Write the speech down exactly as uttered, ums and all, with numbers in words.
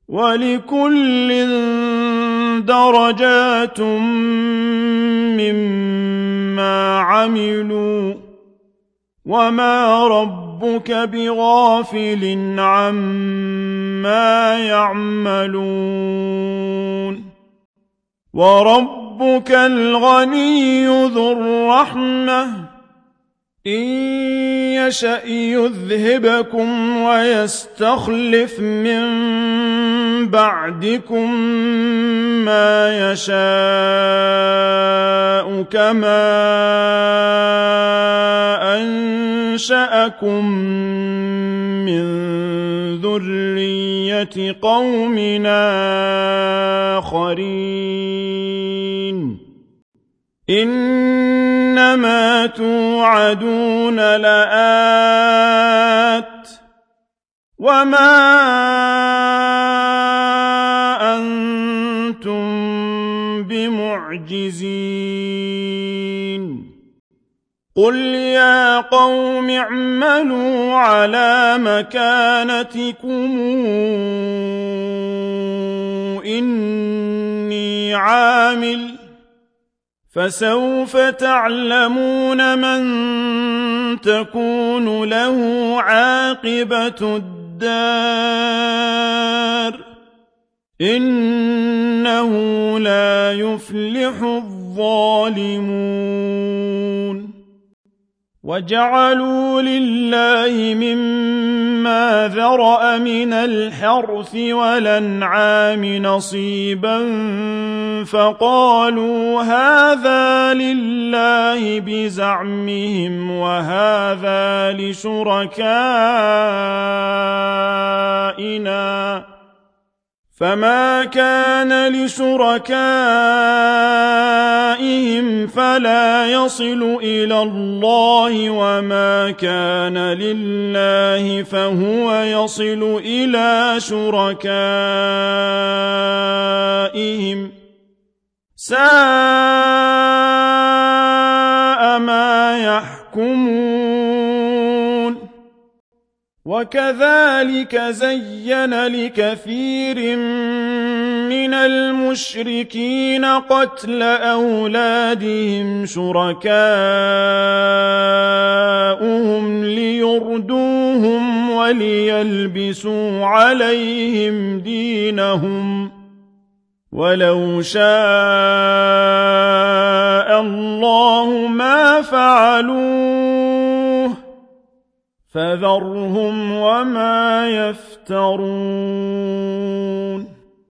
وَلِكُلٍّ دَرَجَاتٌ مِّمَّا عَمِلُوا ۚ وَمَا رَبُّكَ بِغَافِلٍ عَمَّا يَعْمَلُونَ وَرَبُّكَ الْغَنِيُّ ذُو الرَّحْمَةِ ۚ إِن يَشَأْ يُذْهِبْكُمْ وَيَسْتَخْلِفْ مِن بَعْدِكُم مَّا يَشَاءُ كَمَا أَنشَأَكُم مِّن ذُرِّيَّةِ قَوْمٍ آخَرِينَ إِنَّمَا تُوعَدُونَ لَآتٍ ۖ وَمَا أَنتُم بِمُعْجِزِينَ قُلْ يَا قَوْمِ اعْمَلُوا عَلَىٰ مَكَانَتِكُمْ إِنِّي عَامِلٌ ۖ فَسَوْفَ تَعْلَمُونَ مَن تَكُونُ لَهُ عَاقِبَةُ الدَّارِ ۗ إِنَّهُ لَا يُفْلِحُ الظَّالِمُونَ وَجَعَلُوا لِلَّهِ مِمَّا ذَرَأَ مِنَ الْحَرْثِ وَالْأَنْعَامِ نَصِيبًا فَقَالُوا هَٰذَا لِلَّهِ بِزَعْمِهِمْ وَهَٰذَا لِشُرَكَائِنَا ۖ فَمَا كَانَ لِشُرَكَائِهِمْ فَلَا يَصِلُ إِلَى اللَّهِ وَمَا كَانَ لِلَّهِ فَهُوَ يَصِلُ إِلَىٰ شُرَكَائِهِمْ ۗ سَاءَ مَا يَحْكُمُونَ وَكَذَٰلِكَ زَيَّنَ لِكَثِيرٍ مِّنَ الْمُشْرِكِينَ قَتْلَ أَوْلَادِهِمْ شُرَكَاؤُهُمْ لِيُرْدُوهُمْ وَلِيَلْبِسُوا عَلَيْهِمْ دِينَهُمْ ۖ وَلَوْ شَاءَ اللَّهُ مَا فَعَلُوهُ ۖ فَذَرْهُمْ وَمَا يَفْتَرُونَ